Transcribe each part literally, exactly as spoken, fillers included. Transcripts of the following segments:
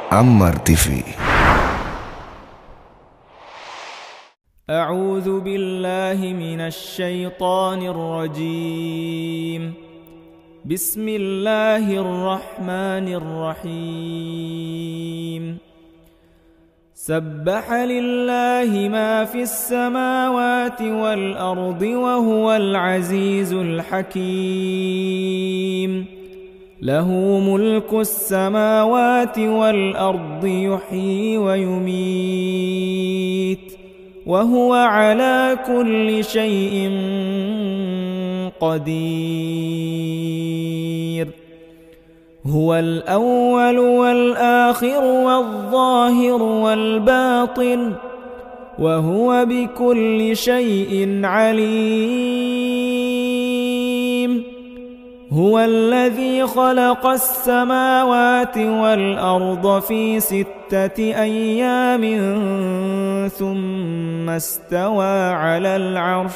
Ammar T V. أعوذ بالله من الشيطان الرجيم. بسم الله الرحمن الرحيم. سبح لله ما في السماوات والأرض وهو العزيز الحكيم. له ملك السماوات والأرض يحيي ويميت وهو على كل شيء قدير. هو الأول والآخر والظاهر والباطن وهو بكل شيء عليم. هو الذي خلق السماوات والأرض في ستة أيام ثم استوى على العرش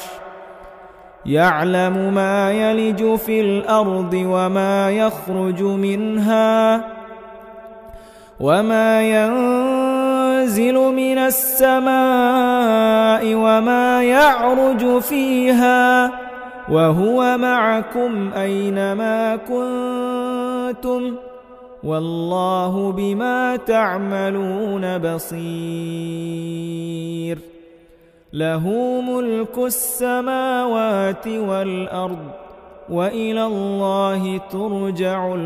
يعلم ما يلج في الأرض وما يخرج منها وما ينزل من السماء وما يعرج فيها وهو معكم أينما كنتم والله بما تعملون بصير. له ملك السماوات والأرض وإلى الله ترجع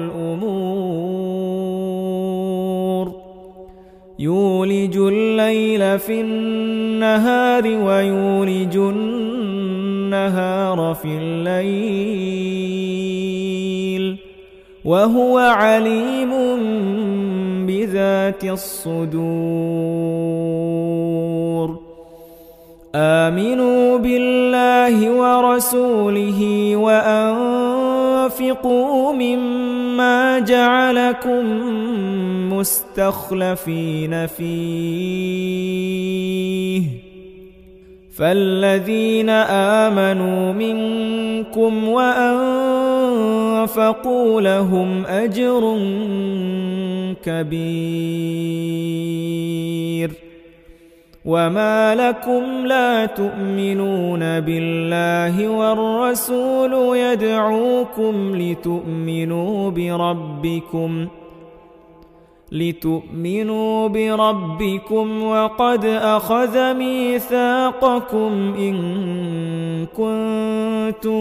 الأمور. يولج الليل في النهار ويولج النهار في الليل وهو عليم بذات الصدور. آمنوا بالله ورسوله وأنفقوا مما جعلكم مستخلفين فيه فالذين آمنوا منكم وأنفقوا لهم أجر كبير. وما لكم لا تؤمنون بالله والرسول يدعوكم لتؤمنوا بربكم لتؤمنوا بربكم وقد أخذ ميثاقكم إن كنتم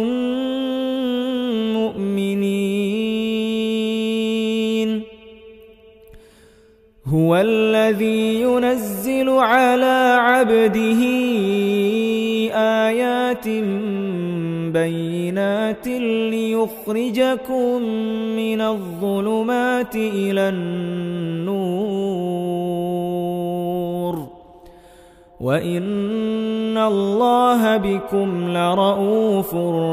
مؤمنين. هو الذي ينزل على عبده آيات بينات ليخرجكم من الظلمات إلى النور وإن الله بكم لرءوف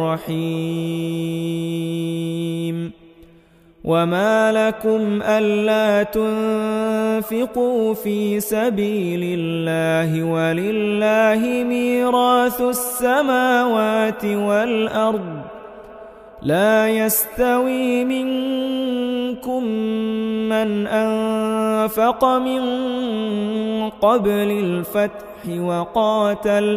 رحيم. وما لكم ألا تنفقوا في سبيل الله ولله ميراث السماوات والأرض لا يستوي منكم من أنفق من قبل الفتح وقاتل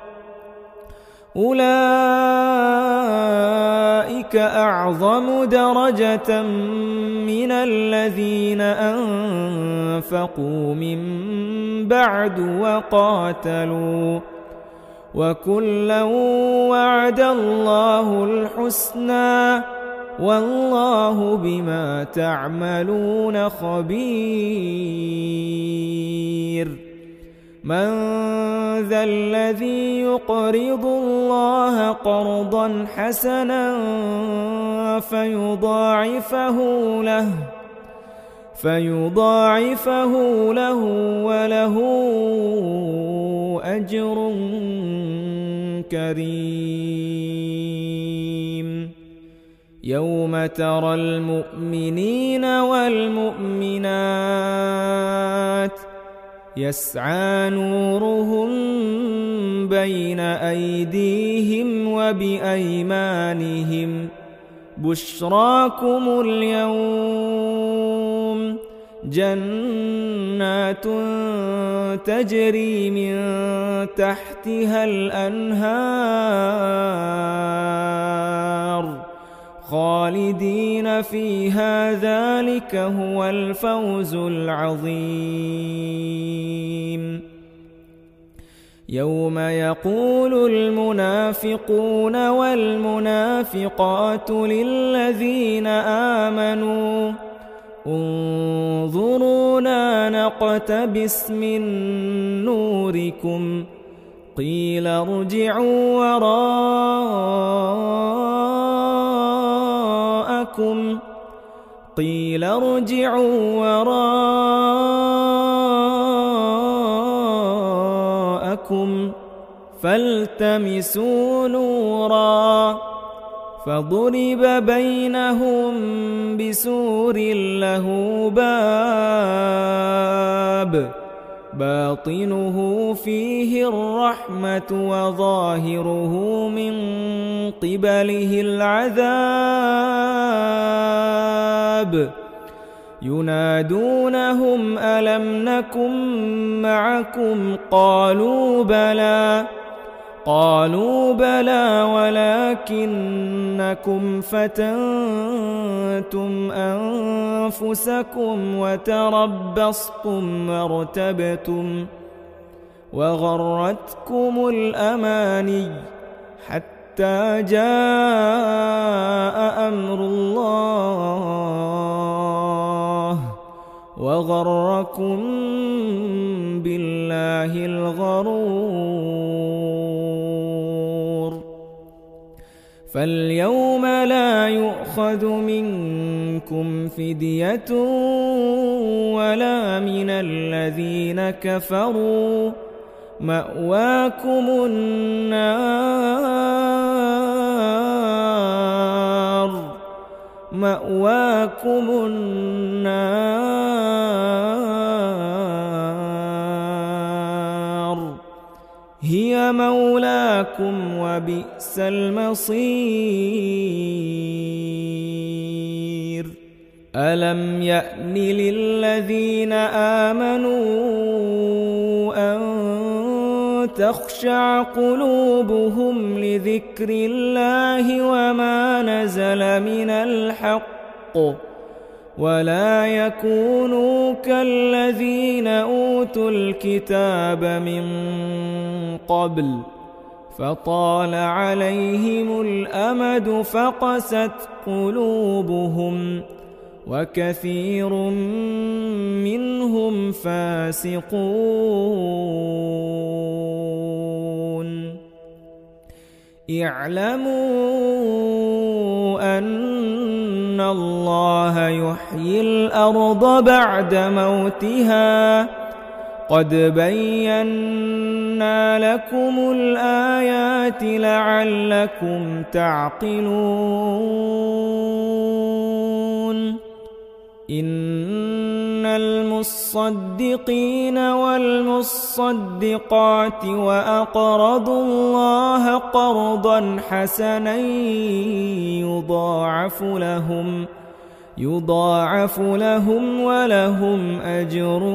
أولئك أعظم درجة من الذين أنفقوا من بعد وقاتلوا وكلا وعد الله الحسنى والله بما تعملون خبير. من ذا الذي يقرض الله قرضا حسنا فيضاعفه له فيضاعفه له وله أجر كريم. يوم ترى المؤمنين والمؤمنات يسعى نورهم بين أيديهم وبأيمانهم بشراكم اليوم جنات تجري من تحتها الأنهار خالدين فيها ذلك هو الفوز العظيم يوم يقول المنافقون والمنافقات للذين آمنوا انظرونا نقتبس من نوركم قيل ارجعوا وراءكم قيل ارجعوا وراءكم فالتمسوا نورا فضرب بينهم بسور له باب باطنه فيه الرحمة وظاهره من قبله العذاب ينادونهم ألم نكن معكم قالوا بلى قالوا بلى ولكنكم فتنتم أنفسكم وتربصتم وارتبتم وغرتكم الأماني حتى جاء أمر الله وغركم بالله الغرور فاليوم لا يؤخذ منكم فدية ولا من الذين كفروا مأواكم النار مأواكم النار هي مولاكم وبئس المصير ألم يأن للذين آمنوا أن تخشع قلوبهم لذكر الله وما نزل من الحق ولا يكونوا كالذين أوتوا الكتاب من قبل فطال عليهم الأمد فقست قلوبهم وكثير منهم فاسقون اعلموا أن الله يحيي الأرض بعد موتها قد بينا لكم الآيات لعلكم تعقلون إن المصدقين والمصدقات وأقرضوا الله قرضا حسنا يضاعف لهم يضاعف لهم ولهم أجر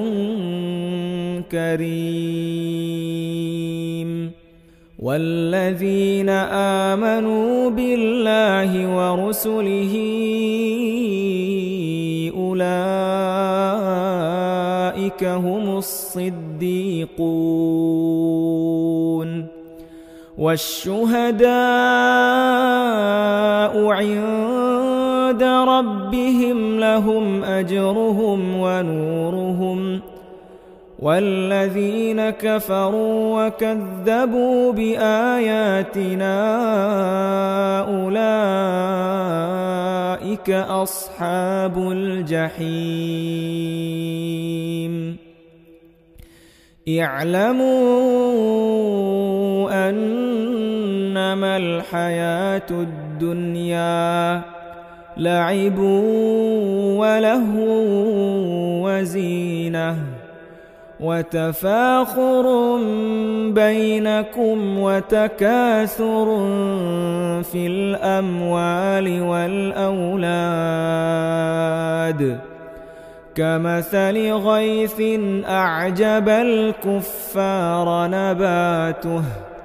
كريم والذين آمنوا بالله ورسله أولئك هم الصديقون والشهداء عند ربهم لهم أجرهم ونورهم والذين كفروا وكذبوا بآياتنا أولئك أصحاب الجحيم اعلموا أنما الحياة الدنيا لعب ولهو وزينة وتفاخر بينكم وتكاثر في الأموال والأولاد كمثل غيث أعجب الكفار نباته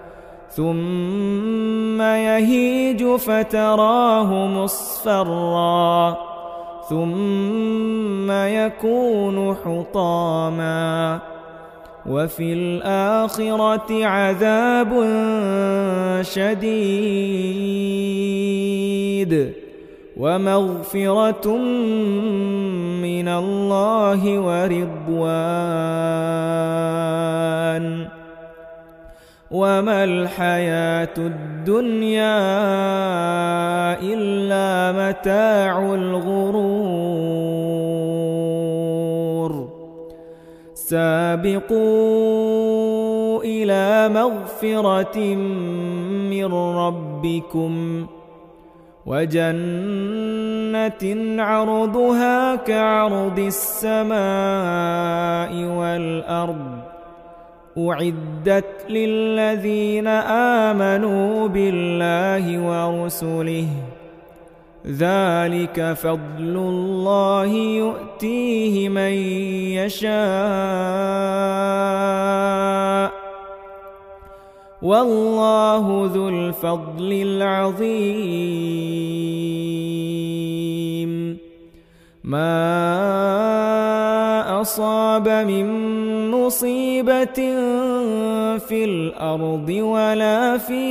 ثم يهيج فتراه مصفرا ثم يكون حطاما وفي الآخرة عذاب شديد ومغفرة من الله ورضوان وما الحياة الدنيا إلا متاع الغرور سابقوا إلى مغفرة من ربكم وجنة عرضها كعرض السماء والأرض أعدت للذين آمنوا بالله ورسله ذلك فضل الله يؤتيه من يشاء والله ذو الفضل العظيم ما أصاب من مصيبة في الأرض ولا في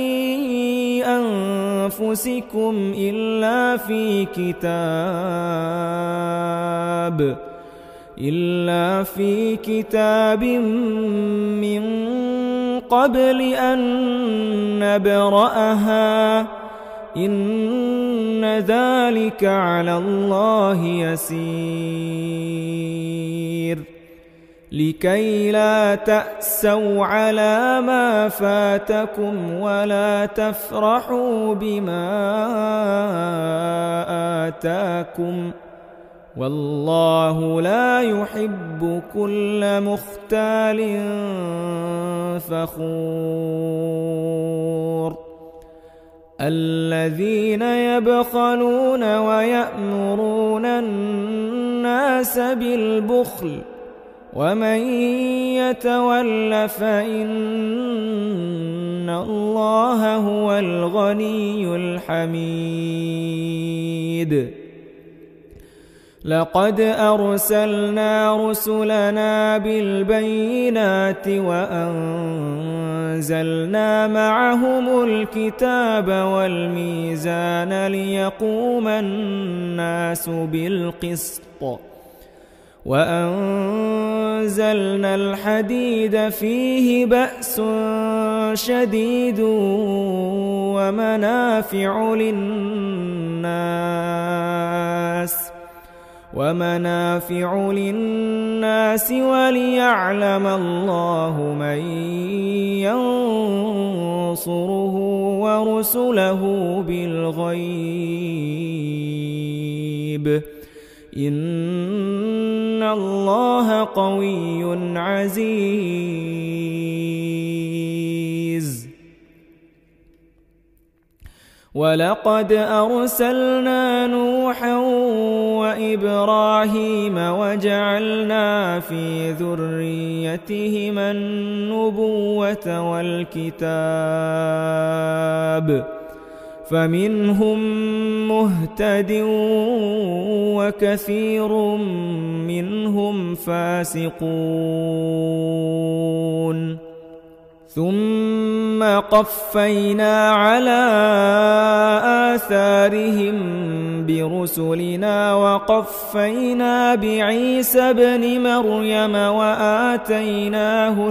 أنفسكم إلا في كتاب إلا في كتاب من قبل أن نبرأها إن ذلك على الله يسير لكي لا تأسوا على ما فاتكم ولا تفرحوا بما آتاكم والله لا يحب كل مختال فخور الذين يبخلون ويأمرون الناس بالبخل ومن يتول فإن الله هو الغني الحميد لقد أرسلنا رسلنا بالبينات وأنزلنا معهم الكتاب والميزان ليقوم الناس بالقسط وأنزلنا الحديد فيه بأس شديد ومنافع للناس ومنافع للناس وليعلم الله من ينصره ورسله بالغيب إن الله قوي عزيز ولقد أرسلنا نوحا وإبراهيم وجعلنا في ذريتهما النبوة والكتاب فمنهم مهتد وكثير منهم فاسقون ثم قفينا على آثارهم برسلنا وقفينا بعيسى ابن مريم وآتيناه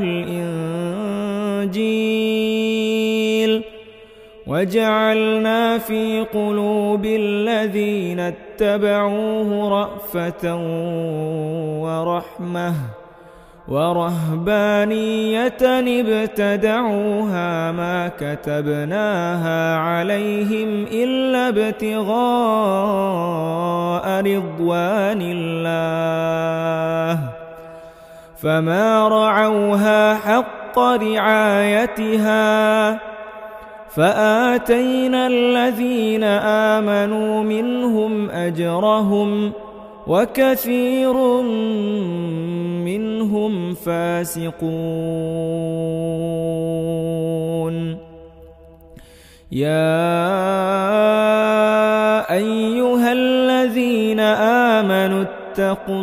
الإنجيل وجعلنا في قلوب الذين اتبعوه رأفة ورحمة ورهبانية ابتدعوها ما كتبناها عليهم إلا ابتغاء رضوان الله فما رعوها حق رعايتها فآتينا الذين آمنوا منهم أجرهم وكثير منهم فاسقون يا أيها الذين آمنوا اتقوا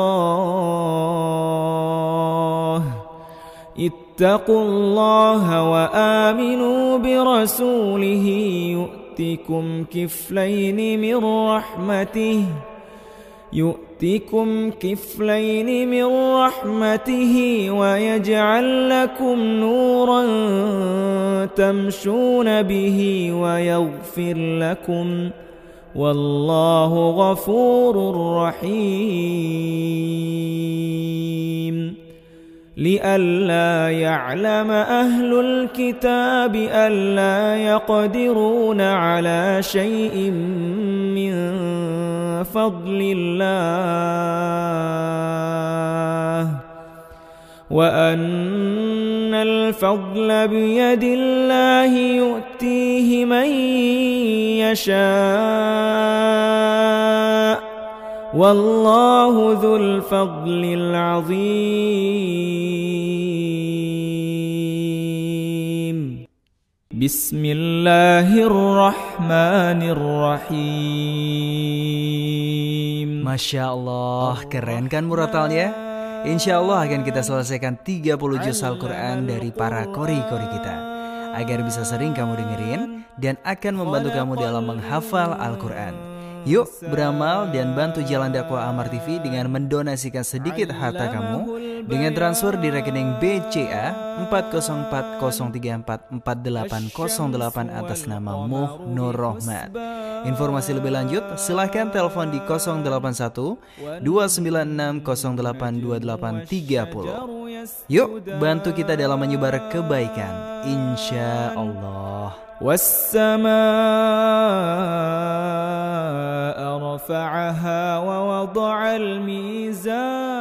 الله اتقوا الله وآمنوا برسوله يؤتكم كفلين من رحمته يؤتكم كفلين من رحمته ويجعل لكم نورا تمشون به ويغفر لكم والله غفور رحيم لئلا يعلم أهل الكتاب ألا يقدرون على شيء من فضل الله وأن الفضل بيد الله يؤتيه من يشاء والله ذو الفضل العظيم بسم الله الرحمن الرحيم. Masya Allah, keren kan muratalnya? Insya Allah akan kita selesaikan tiga puluh juz Al-Quran dari para kori-kori kita, agar bisa sering kamu dengerin dan akan membantu kamu dalam menghafal Al-Quran. Yuk beramal dan bantu jalan dakwah Amar T V dengan mendonasikan sedikit harta kamu dengan transfer di rekening B C A empat nol empat nol tiga empat empat delapan nol delapan atas nama Muh Nur Rohmat. Informasi lebih lanjut silahkan telepon di nol delapan satu dua sembilan enam nol delapan dua delapan tiga nol. Yuk bantu kita dalam menyebar kebaikan, insya Allah. والسماء رفعها ووضع الميزان